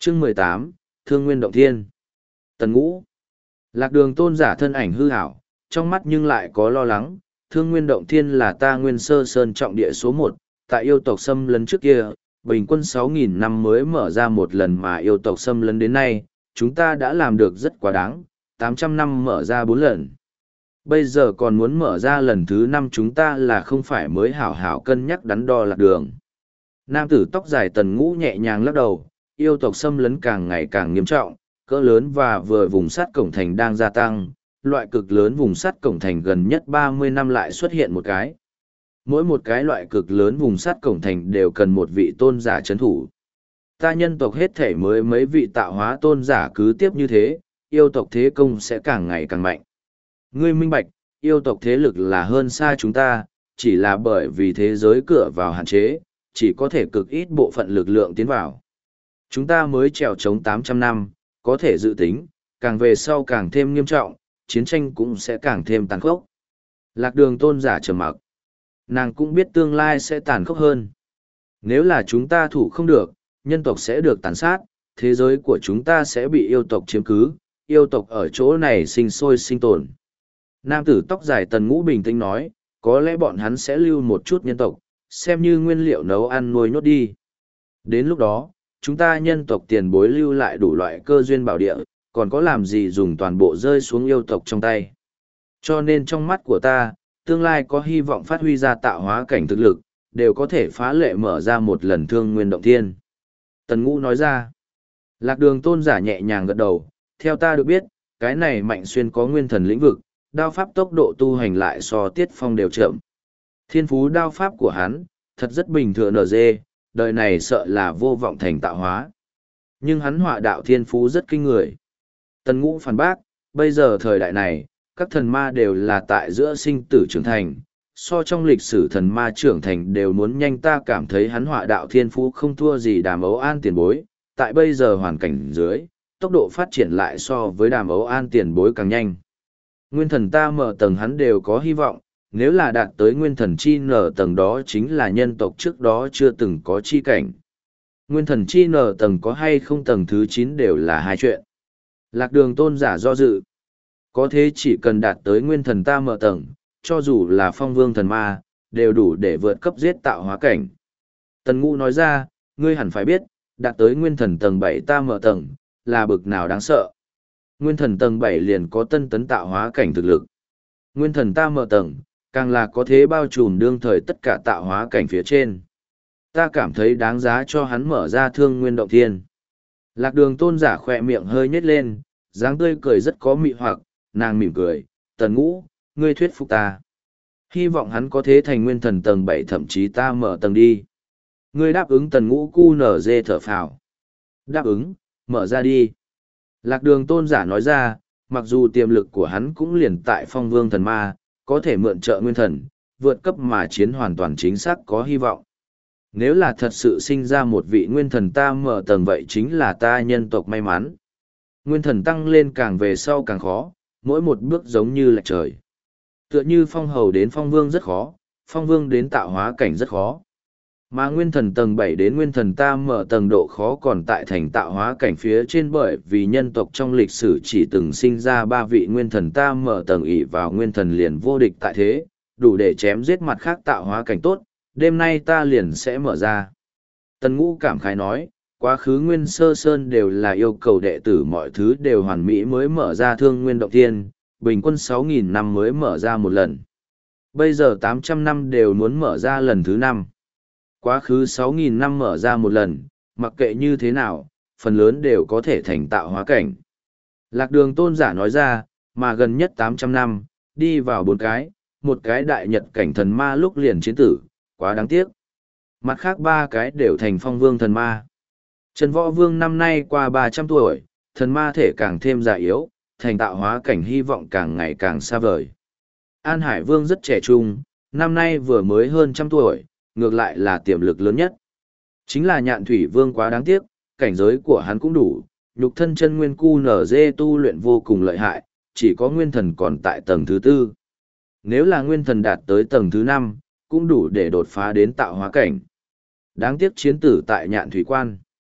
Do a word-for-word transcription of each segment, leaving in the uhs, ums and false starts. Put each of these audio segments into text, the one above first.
Chương mười tám, Thương Nguyên Động Thiên. Tần Ngũ. Lạc Đường tôn giả thân ảnh hư hảo, trong mắt nhưng lại có lo lắng. Thương Nguyên Động Thiên là ta Nguyên Sơ Sơn trọng địa số một, tại yêu tộc xâm lấn trước kia, bình quân sáu nghìn năm mới mở ra một lần, mà yêu tộc xâm lấn đến nay, chúng ta đã làm được rất quá đáng, tám trăm năm mở ra bốn lần. Bây giờ còn muốn mở ra lần thứ năm, chúng ta là không phải mới hảo hảo cân nhắc đắn đo Lạc Đường. Nam tử tóc dài Tần Ngũ nhẹ nhàng lắc đầu, yêu tộc xâm lấn càng ngày càng nghiêm trọng, cỡ lớn và vừa vùng sắt cổng thành đang gia tăng, loại cực lớn vùng sắt cổng thành gần nhất ba mươi năm lại xuất hiện một cái. Mỗi một cái loại cực lớn vùng sắt cổng thành đều cần một vị tôn giả chấn thủ. Ta nhân tộc hết thể mới mấy vị tạo hóa tôn giả cứ tiếp như thế, yêu tộc thế công sẽ càng ngày càng mạnh. Ngươi minh bạch, yêu tộc thế lực là hơn xa chúng ta, chỉ là bởi vì thế giới cửa vào hạn chế, chỉ có thể cực ít bộ phận lực lượng tiến vào. Chúng ta mới trèo chống tám trăm năm, có thể dự tính, càng về sau càng thêm nghiêm trọng, chiến tranh cũng sẽ càng thêm tàn khốc. Lạc Đường tôn giả trầm mặc. Nàng cũng biết tương lai sẽ tàn khốc hơn. Nếu là chúng ta thủ không được, nhân tộc sẽ được tàn sát, thế giới của chúng ta sẽ bị yêu tộc chiếm cứ, yêu tộc ở chỗ này sinh sôi sinh tồn. Nam tử tóc dài Tần Ngũ bình tĩnh nói, có lẽ bọn hắn sẽ lưu một chút nhân tộc, xem như nguyên liệu nấu ăn nuôi nhốt đi. Đến lúc đó, chúng ta nhân tộc tiền bối lưu lại đủ loại cơ duyên bảo địa, còn có làm gì dùng toàn bộ rơi xuống yêu tộc trong tay. Cho nên trong mắt của ta, tương lai có hy vọng phát huy ra tạo hóa cảnh thực lực, đều có thể phá lệ mở ra một lần Thương Nguyên Động Thiên. Tần Ngũ nói ra, Lạc Đường tôn giả nhẹ nhàng gật đầu, theo ta được biết, cái này Mạnh Xuyên có nguyên thần lĩnh vực, đao pháp tốc độ tu hành lại so Tiết Phong đều chậm. Thiên phú đao pháp của hắn, thật rất bình thường ở dê, đời này sợ là vô vọng thành tạo hóa. Nhưng hắn họa đạo thiên phú rất kinh người. Tần Ngũ phản bác, bây giờ thời đại này, các thần ma đều là tại giữa sinh tử trưởng thành, so trong lịch sử thần ma trưởng thành đều muốn nhanh. Ta cảm thấy hắn họa đạo thiên phú không thua gì Đàm Ấu An tiền bối, tại bây giờ hoàn cảnh dưới, tốc độ phát triển lại so với Đàm Ấu An tiền bối càng nhanh. Nguyên thần ta mở tầng hắn đều có hy vọng, nếu là đạt tới nguyên thần chi nở tầng đó chính là nhân tộc trước đó chưa từng có chi cảnh. Nguyên thần chi nở tầng có hay không tầng thứ chín đều là hai chuyện. Lạc Đường tôn giả do dự. Có thế chỉ cần đạt tới nguyên thần ta mở tầng, cho dù là phong vương thần ma, đều đủ để vượt cấp giết tạo hóa cảnh. Tần Ngũ nói ra, ngươi hẳn phải biết, đạt tới nguyên thần tầng bảy ta mở tầng, là bực nào đáng sợ. Nguyên thần tầng bảy liền có tân tấn tạo hóa cảnh thực lực. Nguyên thần ta mở tầng, càng là có thế bao trùm đương thời tất cả tạo hóa cảnh phía trên. Ta cảm thấy đáng giá cho hắn mở ra Thương Nguyên Động Thiên. Lạc Đường tôn giả khỏe miệng hơi nhếch lên, dáng tươi cười rất có mị hoặc, nàng mỉm cười, Tần Ngũ, ngươi thuyết phục ta. Hy vọng hắn có thế thành nguyên thần tầng bảy, thậm chí ta mở tầng đi. Ngươi đáp ứng. Tần Ngũ cu nở dê thở phào. Đáp ứng, mở ra đi. Lạc Đường tôn giả nói ra, mặc dù tiềm lực của hắn cũng liền tại phong vương thần ma, có thể mượn trợ nguyên thần, vượt cấp mà chiến hoàn toàn chính xác có hy vọng. Nếu là thật sự sinh ra một vị nguyên thần ta mở tầng vậy chính là ta nhân tộc may mắn. Nguyên thần tăng lên càng về sau càng khó, mỗi một bước giống như lệch trời. Tựa như phong hầu đến phong vương rất khó, phong vương đến tạo hóa cảnh rất khó. Mà nguyên thần tầng bảy đến nguyên thần ta mở tầng độ khó còn tại thành tạo hóa cảnh phía trên, bởi vì nhân tộc trong lịch sử chỉ từng sinh ra ba vị nguyên thần ta mở tầng ỷ vào nguyên thần liền vô địch tại thế, đủ để chém giết mặt khác tạo hóa cảnh tốt, đêm nay ta liền sẽ mở ra. Tần Ngũ cảm khái nói, quá khứ Nguyên Sơ Sơn đều là yêu cầu đệ tử mọi thứ đều hoàn mỹ mới mở ra Thương Nguyên Động Thiên, bình quân sáu nghìn năm mới mở ra một lần. Bây giờ tám trăm năm đều muốn mở ra lần thứ năm. Quá khứ sáu nghìn năm mở ra một lần, mặc kệ như thế nào, phần lớn đều có thể thành tạo hóa cảnh. Lạc Đường tôn giả nói ra, mà gần nhất tám trăm năm, đi vào bốn cái, một cái đại nhật cảnh thần ma lúc liền chiến tử, quá đáng tiếc. Mặt khác ba cái đều thành phong vương thần ma. Trần Võ Vương năm nay qua ba trăm tuổi, thần ma thể càng thêm già yếu, thành tạo hóa cảnh hy vọng càng ngày càng xa vời. An Hải Vương rất trẻ trung, năm nay vừa mới hơn trăm tuổi, ngược lại là tiềm lực lớn nhất. Chính là Nhạn Thủy Vương quá đáng tiếc, cảnh giới của hắn cũng đủ, nhục thân chân nguyên cu nở dê tu luyện vô cùng lợi hại, chỉ có nguyên thần còn tại tầng thứ tư. Nếu là nguyên thần đạt tới tầng thứ năm, cũng đủ để đột phá đến tạo hóa cảnh. Đáng tiếc chiến tử tại Nhạn Thủy Quan.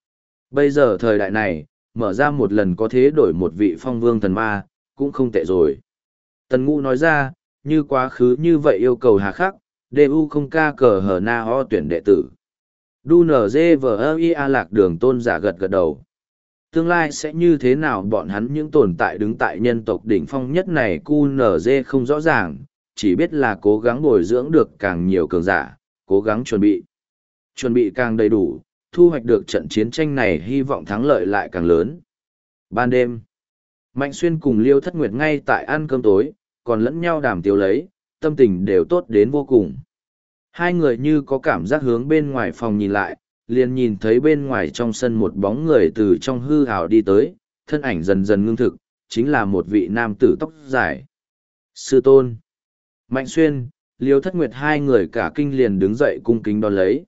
Bây giờ thời đại này, mở ra một lần có thế đổi một vị phong vương thần ma, cũng không tệ rồi. Tần Ngũ nói ra, như quá khứ như vậy yêu cầu hà khắc, đê u không ca cờ hờ na ho tuyển đệ tử. Đu nở dê vờ i a lạc đường tôn giả gật gật đầu. Tương lai sẽ như thế nào bọn hắn những tồn tại đứng tại nhân tộc đỉnh phong nhất này cu nở dê không rõ ràng, chỉ biết là cố gắng bồi dưỡng được càng nhiều cường giả, cố gắng chuẩn bị. Chuẩn bị càng đầy đủ, thu hoạch được trận chiến tranh này hy vọng thắng lợi lại càng lớn. Ban đêm, Mạnh Xuyên cùng Liêu Thất Nguyệt ngay tại ăn cơm tối, còn lẫn nhau đàm tiếu lấy, tâm tình đều tốt đến vô cùng. Hai người như có cảm giác hướng bên ngoài phòng nhìn lại, liền nhìn thấy bên ngoài trong sân một bóng người từ trong hư ảo đi tới, thân ảnh dần dần ngưng thực, chính là một vị nam tử tóc dài. Sư tôn. Mạnh Xuyên, Liêu Thất Nguyệt hai người cả kinh liền đứng dậy cung kính đón lấy.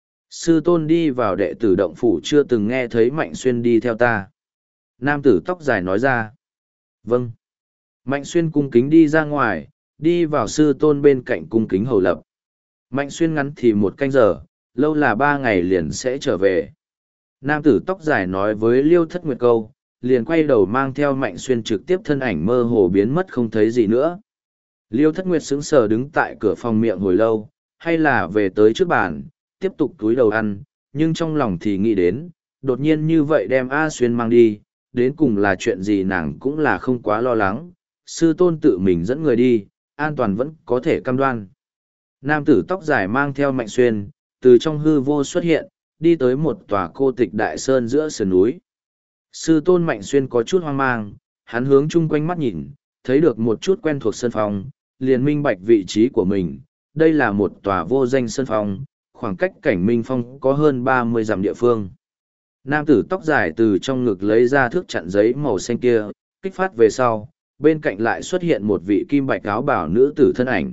Sư tôn đi vào đệ tử động phủ chưa từng nghe thấy Mạnh Xuyên đi theo ta. Nam tử tóc dài nói ra. Vâng. Mạnh Xuyên cung kính đi ra ngoài, đi vào sư tôn bên cạnh cung kính hầu lập. Mạnh Xuyên ngắn thì một canh giờ, lâu là ba ngày liền sẽ trở về. Nam tử tóc dài nói với Liêu Thất Nguyệt câu, liền quay đầu mang theo Mạnh Xuyên trực tiếp thân ảnh mơ hồ biến mất không thấy gì nữa. Liêu Thất Nguyệt sững sờ đứng tại cửa phòng miệng hồi lâu, hay là về tới trước bàn, tiếp tục túi đầu ăn, nhưng trong lòng thì nghĩ đến, đột nhiên như vậy đem A Xuyên mang đi, đến cùng là chuyện gì nàng cũng là không quá lo lắng, sư tôn tự mình dẫn người đi, an toàn vẫn có thể cam đoan. Nam tử tóc dài mang theo Mạnh Xuyên, từ trong hư vô xuất hiện, đi tới một tòa cô tịch đại sơn giữa sườn núi. Sư tôn Mạnh Xuyên có chút hoang mang, hắn hướng chung quanh mắt nhìn, thấy được một chút quen thuộc sơn phong, liền minh bạch vị trí của mình. Đây là một tòa vô danh sơn phong, khoảng cách cảnh minh phong có hơn ba mươi dặm địa phương. Nam tử tóc dài từ trong ngực lấy ra thước chặn giấy màu xanh kia, kích phát về sau, bên cạnh lại xuất hiện một vị kim bạch áo bảo nữ tử thân ảnh.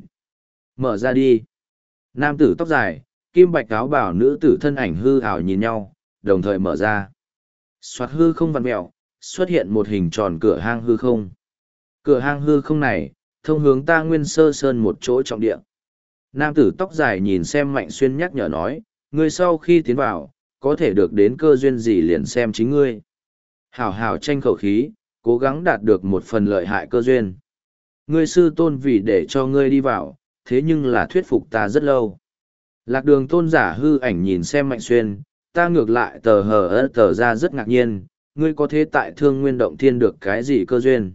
Mở ra đi. Nam tử tóc dài, kim bạch áo bảo nữ tử thân ảnh hư ảo nhìn nhau, đồng thời mở ra. Xoạt hư không vặn mẹo, xuất hiện một hình tròn cửa hang hư không. Cửa hang hư không này, thông hướng ta Nguyên Sơ Sơn một chỗ trọng địa. Nam tử tóc dài nhìn xem Mạnh Xuyên nhắc nhở nói, ngươi sau khi tiến vào, có thể được đến cơ duyên gì liền xem chính ngươi. Hảo hảo tranh khẩu khí, cố gắng đạt được một phần lợi hại cơ duyên. Ngươi sư tôn vì để cho ngươi đi vào, thế nhưng là thuyết phục ta rất lâu. Lạc đường tôn giả hư ảnh nhìn xem Mạnh Xuyên, ta ngược lại tờ hờ ớt tờ ra rất ngạc nhiên, ngươi có thế tại Thương Nguyên Động Thiên được cái gì cơ duyên.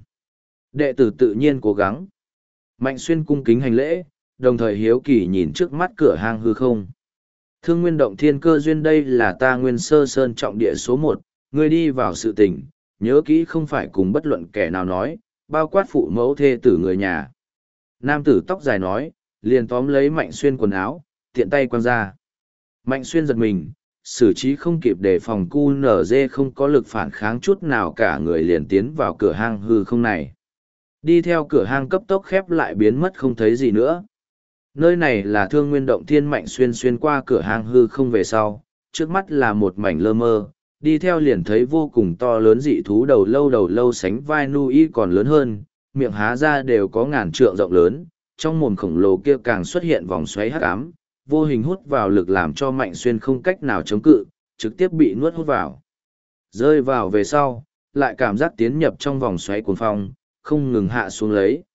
Đệ tử tự nhiên cố gắng. Mạnh Xuyên cung kính hành lễ, đồng thời hiếu kỳ nhìn trước mắt cửa hang hư không. Thương Nguyên Động Thiên cơ duyên đây là ta Nguyên Sơ Sơn trọng địa số một, ngươi đi vào sự tình, nhớ kỹ không phải cùng bất luận kẻ nào nói, bao quát phụ mẫu thê tử người nhà. Nam tử tóc dài nói, liền tóm lấy Mạnh Xuyên quần áo, tiện tay quăng ra. Mạnh Xuyên giật mình, xử trí không kịp để phòng cu nở dê không có lực phản kháng chút nào cả người liền tiến vào cửa hang hư không này. Đi theo cửa hang cấp tốc khép lại biến mất không thấy gì nữa. Nơi này là Thương Nguyên Động Thiên. Mạnh Xuyên xuyên qua cửa hang hư không về sau, trước mắt là một mảnh lơ mơ, đi theo liền thấy vô cùng to lớn dị thú đầu lâu đầu lâu sánh vai nu y còn lớn hơn, miệng há ra đều có ngàn trượng rộng lớn, trong mồm khổng lồ kia càng xuất hiện vòng xoáy hắc ám, vô hình hút vào lực làm cho Mạnh Xuyên không cách nào chống cự, trực tiếp bị nuốt hút vào. Rơi vào về sau, lại cảm giác tiến nhập trong vòng xoáy cuồng phong, không ngừng hạ xuống lấy.